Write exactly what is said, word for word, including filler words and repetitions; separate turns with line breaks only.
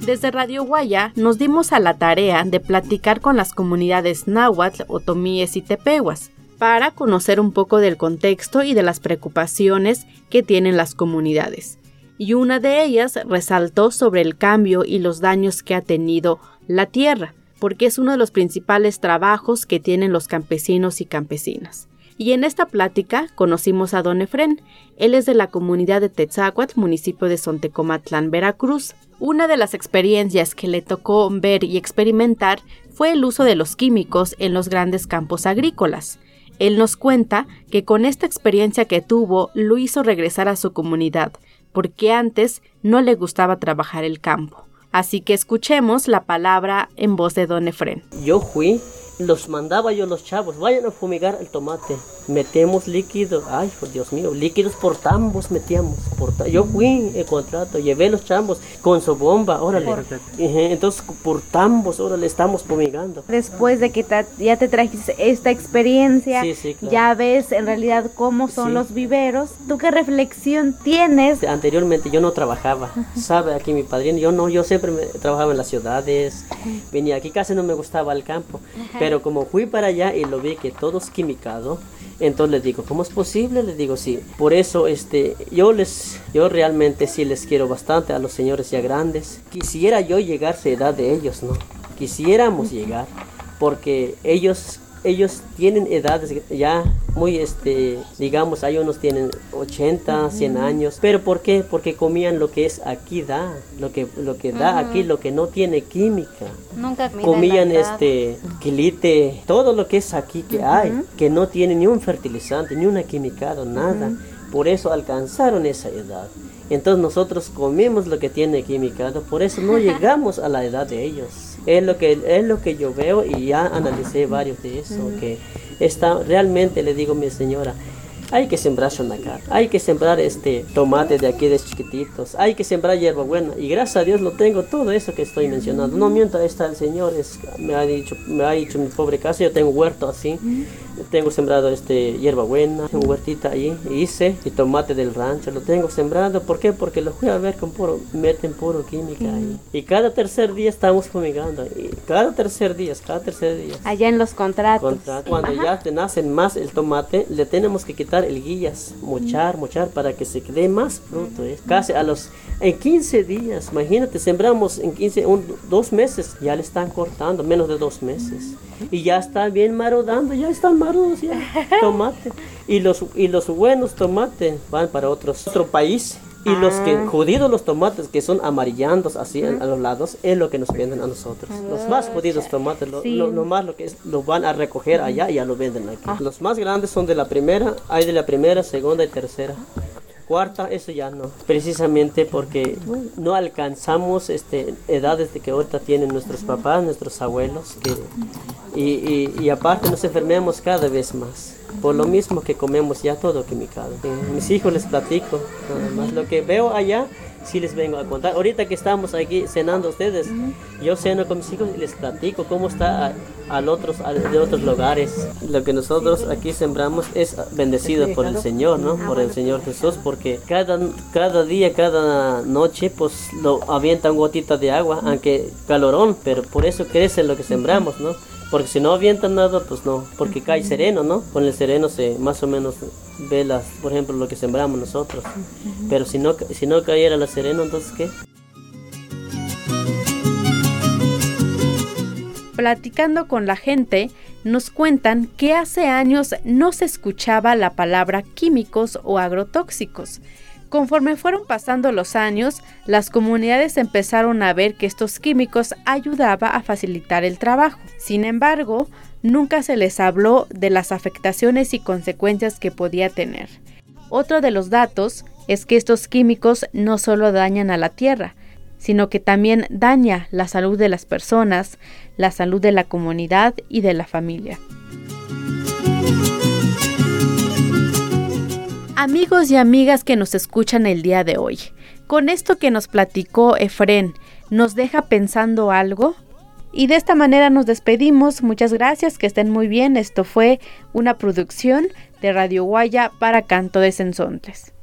Desde Radio Guaya nos dimos a la tarea de platicar con las comunidades náhuatl, otomíes y tepehuas para conocer un poco del contexto y de las preocupaciones que tienen las comunidades. Y una de ellas resaltó sobre el cambio y los daños que ha tenido la tierra, porque es uno de los principales trabajos que tienen los campesinos y campesinas. Y en esta plática conocimos a don Efrén. Él es de la comunidad de Tetzacuatl, municipio de Sontecomatlán, Veracruz. Una de las experiencias que le tocó ver y experimentar fue el uso de los químicos en los grandes campos agrícolas. Él nos cuenta que con esta experiencia que tuvo lo hizo regresar a su comunidad, porque antes no le gustaba trabajar el campo. Así que escuchemos la palabra en voz de don Efrén.
Yo fui, los mandaba yo los chavos, vayan a fumigar el tomate, metemos líquido, ay, por Dios mío, líquidos por tambos metíamos, por ta- yo fui el contrato, llevé los chambos con su bomba, órale, por... entonces por tambos, órale, estamos fumigando.
Después de que ta- ya te trajiste esta experiencia,
sí, sí, claro.
Ya ves en realidad cómo son sí. los viveros, ¿tú qué reflexión tienes?
Anteriormente yo no trabajaba, sabe, aquí mi padrino, yo no, yo siempre me, trabajaba en las ciudades, venía aquí, casi no me gustaba el campo. Ajá. Pero como fui para allá y lo vi que todo es quimicado, entonces les digo, ¿cómo es posible? Les digo, sí. Por eso este, yo les, yo realmente sí les quiero bastante a los señores ya grandes. Quisiera yo llegar a la edad de ellos, ¿no? Quisiéramos llegar, porque ellos, ellos tienen edades ya muy, este, digamos, hay unos tienen ochenta, cien años. ¿Pero por qué? Porque comían lo que es aquí da, lo que, lo que da uh-huh. aquí, lo que no tiene química.
Nunca
comían este quilite, todo lo que es aquí que uh-huh. hay, que no tiene ni un fertilizante, ni una quimicado, nada. Uh-huh. Por eso alcanzaron esa edad. Entonces nosotros comemos lo que tiene quimicado, por eso no llegamos a la edad de ellos. Es lo que, es lo que yo veo y ya analicé varios de eso, uh-huh. que está, realmente le digo a mi señora, hay que sembrar shonacá, hay que sembrar este tomate de aquí de chiquititos, hay que sembrar hierbabuena, y gracias a Dios lo tengo todo eso que estoy mencionando. No miento, está el Señor, es, me ha dicho, me ha dicho mi pobre casa, yo tengo huerto así, tengo sembrado este hierbabuena, un huertita ahí, hice, y tomate del rancho, lo tengo sembrado. ¿Por qué? Porque lo fui a ver con puro, meten puro química ahí. Y cada tercer día estamos fumigando, y cada tercer día, cada tercer día.
Allá en los contratos.
Contrato. Cuando Ajá. ya te nacen más el tomate, le tenemos que quitar el guillas, mochar, mochar para que se dé más fruto. ¿eh? Casi a los, en quince días, imagínate, sembramos en quince, un, dos meses, ya le están cortando, menos de dos meses. Y ya está bien marodando, ya están marudos ya, tomate. Y los, y los buenos tomates van para otros, otro país. Y ah. los que jodidos los tomates que son amarillandos así uh-huh. a los lados es lo que nos venden a nosotros. Uh-huh. Los más jodidos tomates, lo, sí. lo, lo más lo que es, lo van a recoger allá y ya lo venden aquí. Uh-huh. Los más grandes son de la primera, hay de la primera, segunda y tercera. Cuarta, eso ya no, precisamente porque no alcanzamos este, edades de que ahorita tienen nuestros papás, nuestros abuelos, que, y, y, y aparte nos enfermamos cada vez más, por lo mismo que comemos ya todo quimicado. Eh, mis hijos les platico, nada más lo que veo allá, sí les vengo a contar. Ahorita que estamos aquí cenando ustedes, yo ceno con mis hijos y les platico cómo está a, al otros, a, de otros lugares. Lo que nosotros aquí sembramos es bendecido por el Señor, ¿no? Por el Señor Jesús, porque cada, cada día, cada noche, pues lo avienta un gotita de agua, aunque calorón, pero por eso crece lo que sembramos, ¿no? Porque si no avienta nada, pues no, porque cae sereno, ¿no? Con el sereno se más o menos ve las, por ejemplo, lo que sembramos nosotros. Pero si no, si no cayera la sereno, entonces ¿qué?
Platicando con la gente, nos cuentan que hace años no se escuchaba la palabra químicos o agrotóxicos. Conforme fueron pasando los años, las comunidades empezaron a ver que estos químicos ayudaban a facilitar el trabajo. Sin embargo, nunca se les habló de las afectaciones y consecuencias que podía tener. Otro de los datos es que estos químicos no solo dañan a la tierra, sino que también daña la salud de las personas, la salud de la comunidad y de la familia. Amigos y amigas que nos escuchan el día de hoy, con esto que nos platicó Efrén, ¿nos deja pensando algo? Y de esta manera nos despedimos. Muchas gracias, que estén muy bien. Esto fue una producción de Radio Guaya para Canto de Sensontles.